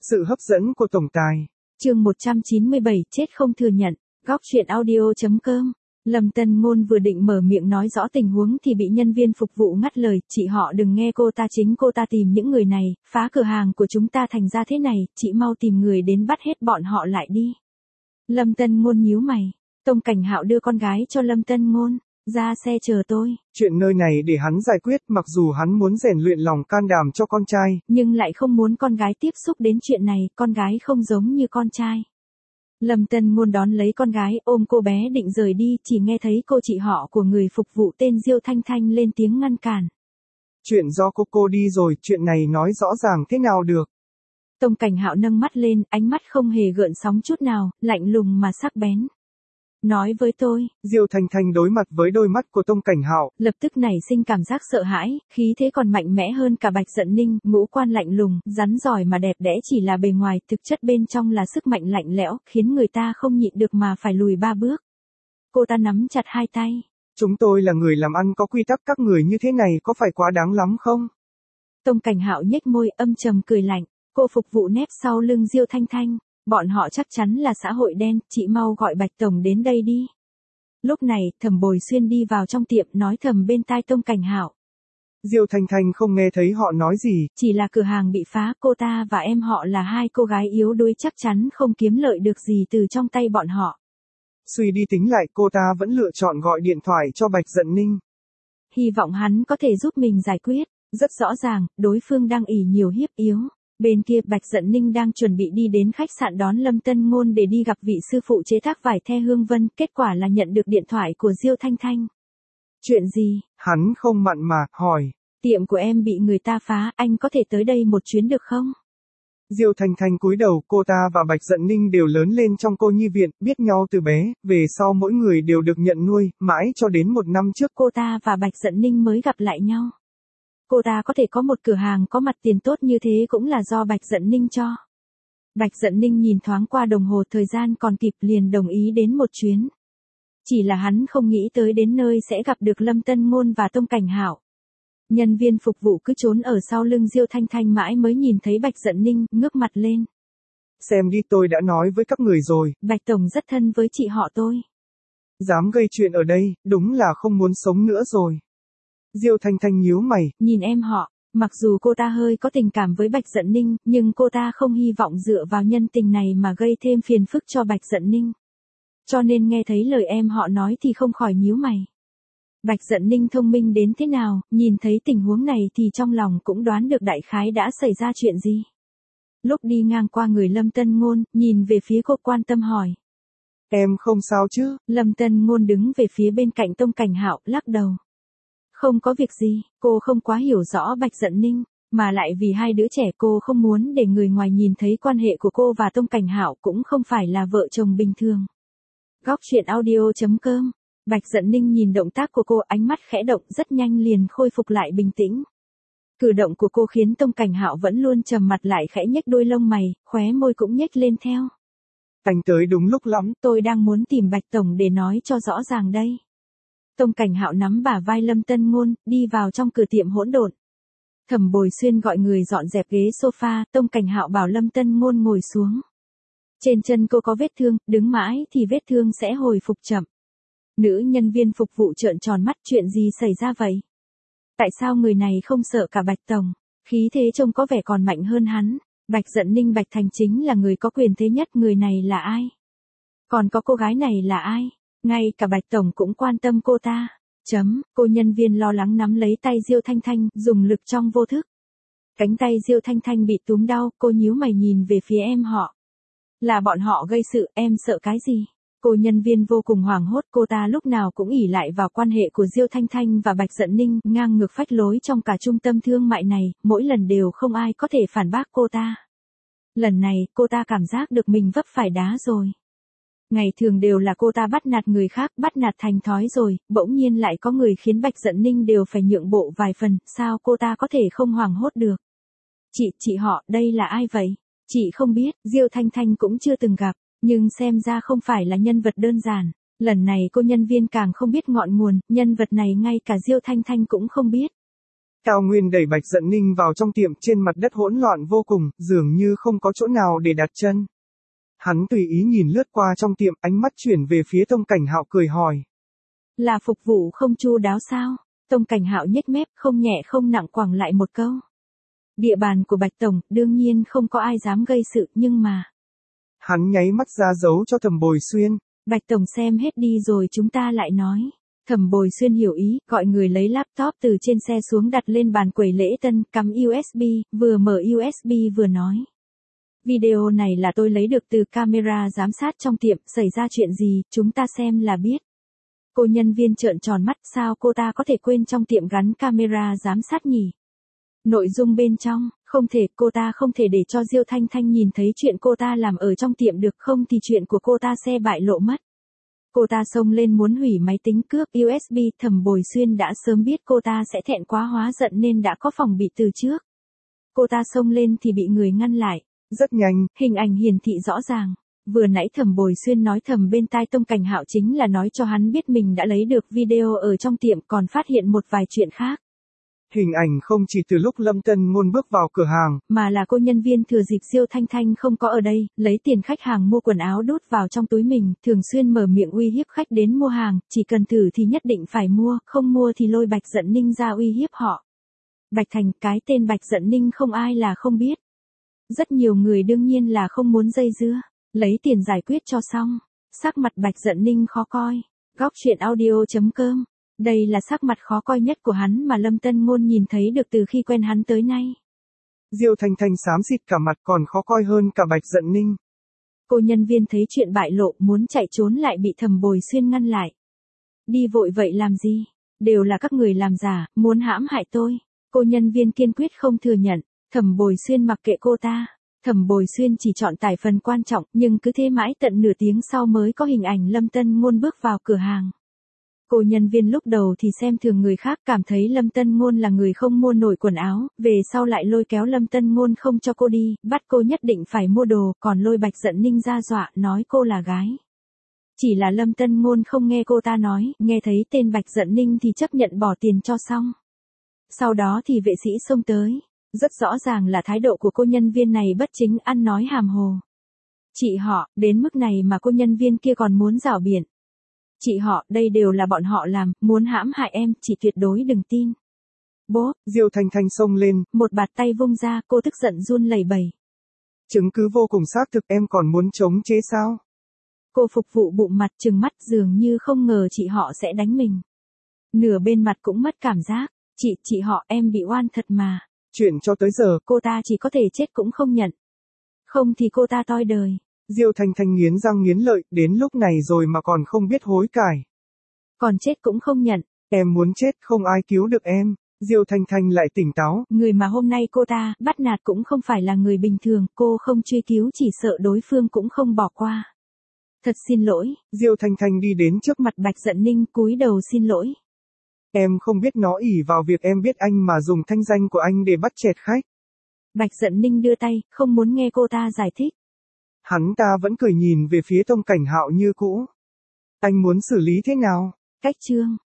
Sự hấp dẫn của tổng tài. Chương 197, chết không thừa nhận. Góc truyện audio.com. Lâm Tân Ngôn vừa định mở miệng nói rõ tình huống thì bị nhân viên phục vụ ngắt lời, chị họ đừng nghe cô ta, chính cô ta tìm những người này, phá cửa hàng của chúng ta thành ra thế này, chị mau tìm người đến bắt hết bọn họ lại đi. Lâm Tân Ngôn nhíu mày, Tông Cảnh Hạo đưa con gái cho Lâm Tân Ngôn, ra xe chờ tôi. Chuyện nơi này để hắn giải quyết, mặc dù hắn muốn rèn luyện lòng can đảm cho con trai, nhưng lại không muốn con gái tiếp xúc đến chuyện này, con gái không giống như con trai. Lâm Tân Ngôn đón lấy con gái, ôm cô bé định rời đi, chỉ nghe thấy cô chị họ của người phục vụ tên Diêu Thanh Thanh lên tiếng ngăn cản. Chuyện do cô đi rồi, chuyện này nói rõ ràng thế nào được. Tông Cảnh Hạo nâng mắt lên, ánh mắt không hề gợn sóng chút nào, lạnh lùng mà sắc bén. Nói với tôi. Diêu Thanh Thanh đối mặt với đôi mắt của Tông Cảnh Hạo, lập tức nảy sinh cảm giác sợ hãi, khí thế còn mạnh mẽ hơn cả Bạch Dận Ninh, ngũ quan lạnh lùng, rắn giỏi mà đẹp đẽ chỉ là bề ngoài, thực chất bên trong là sức mạnh lạnh lẽo, khiến người ta không nhịn được mà phải lùi 3 bước. Cô ta nắm chặt hai tay. Chúng tôi là người làm ăn có quy tắc, các người như thế này có phải quá đáng lắm không? Tông Cảnh Hạo nhếch môi, âm trầm cười lạnh, cô phục vụ nép sau lưng Diêu Thanh Thanh. Bọn họ chắc chắn là xã hội đen, chị mau gọi Bạch Tổng đến đây đi. Lúc này, Thẩm Bồi Xuyên đi vào trong tiệm nói thầm bên tai Tông Cảnh Hạo. Diêu Thanh Thanh không nghe thấy họ nói gì. Chỉ là cửa hàng bị phá, cô ta và em họ là hai cô gái yếu đuối chắc chắn không kiếm lợi được gì từ trong tay bọn họ. Suy đi tính lại, cô ta vẫn lựa chọn gọi điện thoại cho Bạch Dận Ninh. Hy vọng hắn có thể giúp mình giải quyết. Rất rõ ràng, đối phương đang ỷ nhiều hiếp yếu. Bên kia Bạch Dận Ninh đang chuẩn bị đi đến khách sạn đón Lâm Tân Ngôn để đi gặp vị sư phụ chế tác vải the Hương Vân, kết quả là nhận được điện thoại của Diêu Thanh Thanh. Chuyện gì? Hắn không mặn mà, hỏi. Tiệm của em bị người ta phá, anh có thể tới đây một chuyến được không? Diêu Thanh Thanh cúi đầu, cô ta và Bạch Dận Ninh đều lớn lên trong cô nhi viện, biết nhau từ bé, về sau mỗi người đều được nhận nuôi, mãi cho đến 1 năm trước cô ta và Bạch Dận Ninh mới gặp lại nhau. Cô ta có thể có một cửa hàng có mặt tiền tốt như thế cũng là do Bạch Dận Ninh cho. Bạch Dận Ninh nhìn thoáng qua đồng hồ, thời gian còn kịp liền đồng ý đến một chuyến. Chỉ là hắn không nghĩ tới đến nơi sẽ gặp được Lâm Tân Ngôn và Tông Cảnh Hạo. Nhân viên phục vụ cứ trốn ở sau lưng Diêu Thanh Thanh mãi mới nhìn thấy Bạch Dận Ninh, ngước mặt lên. Xem đi, tôi đã nói với các người rồi. Bạch Tổng rất thân với chị họ tôi. Dám gây chuyện ở đây, đúng là không muốn sống nữa rồi. Diêu Thanh Thanh nhíu mày, nhìn em họ, mặc dù cô ta hơi có tình cảm với Bạch Dận Ninh, nhưng cô ta không hy vọng dựa vào nhân tình này mà gây thêm phiền phức cho Bạch Dận Ninh. Cho nên nghe thấy lời em họ nói thì không khỏi nhíu mày. Bạch Dận Ninh thông minh đến thế nào, nhìn thấy tình huống này thì trong lòng cũng đoán được đại khái đã xảy ra chuyện gì. Lúc đi ngang qua người Lâm Tân Ngôn, nhìn về phía cô quan tâm hỏi. Em không sao chứ? Lâm Tân Ngôn đứng về phía bên cạnh Tông Cảnh Hạo, lắc đầu. Không có việc gì, cô không quá hiểu rõ Bạch Dận Ninh, mà lại vì hai đứa trẻ cô không muốn để người ngoài nhìn thấy quan hệ của cô và Tông Cảnh Hạo cũng không phải là vợ chồng bình thường. Góc truyện audio.com. Bạch Dận Ninh nhìn động tác của cô, ánh mắt khẽ động, rất nhanh liền khôi phục lại bình tĩnh. Cử động của cô khiến Tông Cảnh Hạo vẫn luôn trầm mặt lại khẽ nhếch đôi lông mày, khóe môi cũng nhếch lên theo. Anh tới đúng lúc lắm. Tôi đang muốn tìm Bạch Tổng để nói cho rõ ràng đây. Tông Cảnh Hạo nắm bả vai Lâm Tân Ngôn, đi vào trong cửa tiệm hỗn độn. Thẩm Bồi Xuyên gọi người dọn dẹp ghế sofa, Tông Cảnh Hạo bảo Lâm Tân Ngôn ngồi xuống. Trên chân cô có vết thương, đứng mãi thì vết thương sẽ hồi phục chậm. Nữ nhân viên phục vụ trợn tròn mắt, chuyện gì xảy ra vậy? Tại sao người này không sợ cả Bạch Tổng? Khí thế trông có vẻ còn mạnh hơn hắn. Bạch Dận Ninh Bạch Thành chính là người có quyền thế nhất, người này là ai? Còn có cô gái này là ai? Ngay cả Bạch Tổng cũng quan tâm cô ta. Cô nhân viên lo lắng nắm lấy tay Diêu Thanh Thanh, dùng lực trong vô thức. Cánh tay Diêu Thanh Thanh bị túm đau, cô nhíu mày nhìn về phía em họ. Là bọn họ gây sự, em sợ cái gì? Cô nhân viên vô cùng hoảng hốt, cô ta lúc nào cũng ỷ lại vào quan hệ của Diêu Thanh Thanh và Bạch Dận Ninh, ngang ngược phách lối trong cả trung tâm thương mại này, mỗi lần đều không ai có thể phản bác cô ta. Lần này, cô ta cảm giác được mình vấp phải đá rồi. Ngày thường đều là cô ta bắt nạt người khác, bắt nạt thành thói rồi, bỗng nhiên lại có người khiến Bạch Dận Ninh đều phải nhượng bộ vài phần, sao cô ta có thể không hoảng hốt được? Chị họ, đây là ai vậy? Chị không biết, Diêu Thanh Thanh cũng chưa từng gặp, nhưng xem ra không phải là nhân vật đơn giản. Lần này cô nhân viên càng không biết ngọn nguồn, nhân vật này ngay cả Diêu Thanh Thanh cũng không biết. Cao Nguyên đẩy Bạch Dận Ninh vào trong tiệm, trên mặt đất hỗn loạn vô cùng, dường như không có chỗ nào để đặt chân. Hắn tùy ý nhìn lướt qua trong tiệm, ánh mắt chuyển về phía Tông Cảnh Hạo cười hỏi. Là phục vụ không chu đáo sao? Tông Cảnh Hạo nhếch mép, không nhẹ không nặng quẳng lại một câu. Địa bàn của Bạch Tổng, đương nhiên không có ai dám gây sự, nhưng mà... Hắn nháy mắt ra dấu cho Thẩm Bồi Xuyên. Bạch Tổng xem hết đi rồi chúng ta lại nói. Thẩm Bồi Xuyên hiểu ý, gọi người lấy laptop từ trên xe xuống đặt lên bàn quầy lễ tân, cắm USB, vừa mở USB vừa nói. Video này là tôi lấy được từ camera giám sát trong tiệm, xảy ra chuyện gì, chúng ta xem là biết. Cô nhân viên trợn tròn mắt, sao cô ta có thể quên trong tiệm gắn camera giám sát nhỉ? Nội dung bên trong, không thể, cô ta không thể để cho Diêu Thanh Thanh nhìn thấy chuyện cô ta làm ở trong tiệm được, không thì chuyện của cô ta sẽ bại lộ mất. Cô ta xông lên muốn hủy máy tính cướp USB, Thẩm Bồi Xuyên đã sớm biết cô ta sẽ thẹn quá hóa giận nên đã có phòng bị từ trước. Cô ta xông lên thì bị người ngăn lại. Rất nhanh, hình ảnh hiển thị rõ ràng. Vừa nãy Thẩm Bồi Xuyên nói thầm bên tai Tông Cảnh Hạo chính là nói cho hắn biết mình đã lấy được video ở trong tiệm, còn phát hiện một vài chuyện khác. Hình ảnh không chỉ từ lúc Lâm Tân Ngôn bước vào cửa hàng, mà là cô nhân viên thừa dịp Diêu Thanh Thanh không có ở đây, lấy tiền khách hàng mua quần áo đút vào trong túi mình, thường xuyên mở miệng uy hiếp khách đến mua hàng, chỉ cần thử thì nhất định phải mua, không mua thì lôi Bạch Dận Ninh ra uy hiếp họ. Bạch Thành, cái tên Bạch Dận Ninh không ai là không biết. Rất nhiều người đương nhiên là không muốn dây dưa, lấy tiền giải quyết cho xong. Sắc mặt Bạch Dận Ninh khó coi. Góc truyện audio.com. Đây là sắc mặt khó coi nhất của hắn mà Lâm Tân Ngôn nhìn thấy được từ khi quen hắn tới nay. Diêu Thanh Thanh xám xịt cả mặt, còn khó coi hơn cả Bạch Dận Ninh. Cô nhân viên thấy chuyện bại lộ muốn chạy trốn lại bị Thẩm Bồi Xuyên ngăn lại. Đi vội vậy làm gì? Đều là các người làm giả, muốn hãm hại tôi. Cô nhân viên kiên quyết không thừa nhận. Thẩm Bồi Xuyên mặc kệ cô ta. Thẩm Bồi Xuyên chỉ chọn tải phần quan trọng, nhưng cứ thế mãi tận nửa tiếng sau mới có hình ảnh Lâm Tân Ngôn bước vào cửa hàng. Cô nhân viên lúc đầu thì xem thường người khác, cảm thấy Lâm Tân Ngôn là người không mua nổi quần áo, về sau lại lôi kéo Lâm Tân Ngôn không cho cô đi, bắt cô nhất định phải mua đồ, còn lôi Bạch Dận Ninh ra dọa, nói cô là gái. Chỉ là Lâm Tân Ngôn không nghe cô ta nói, nghe thấy tên Bạch Dận Ninh thì chấp nhận bỏ tiền cho xong. Sau đó thì vệ sĩ xông tới. Rất rõ ràng là thái độ của cô nhân viên này bất chính, ăn nói hàm hồ. Chị họ, đến mức này mà cô nhân viên kia còn muốn rảo biện. Chị họ, đây đều là bọn họ làm, muốn hãm hại em, chị tuyệt đối đừng tin. Bố, Diêu Thanh Thanh xông lên, một bạt tay vung ra, cô tức giận run lẩy bẩy. Chứng cứ vô cùng xác thực, em còn muốn chống chế sao? Cô phục vụ bụng mặt trừng mắt, dường như không ngờ chị họ sẽ đánh mình. Nửa bên mặt cũng mất cảm giác. Chị họ, em bị oan thật mà. Chuyện cho tới giờ, cô ta chỉ có thể chết cũng không nhận. Không thì cô ta toi đời. Diêu Thanh Thanh nghiến răng nghiến lợi, đến lúc này rồi mà còn không biết hối cải. Còn chết cũng không nhận. Em muốn chết, không ai cứu được em. Diêu Thanh Thanh lại tỉnh táo. Người mà hôm nay cô ta bắt nạt cũng không phải là người bình thường, cô không truy cứu chỉ sợ đối phương cũng không bỏ qua. Thật xin lỗi. Diêu Thanh Thanh đi đến trước mặt Bạch Dận Ninh, cúi đầu xin lỗi. Em không biết nó ỷ vào việc em biết anh mà dùng thanh danh của anh để bắt chẹt khách. Bạch Dận Ninh đưa tay, không muốn nghe cô ta giải thích. Hắn ta vẫn cười nhìn về phía Tông Cảnh Hạo như cũ. Anh muốn xử lý thế nào? Cách chương.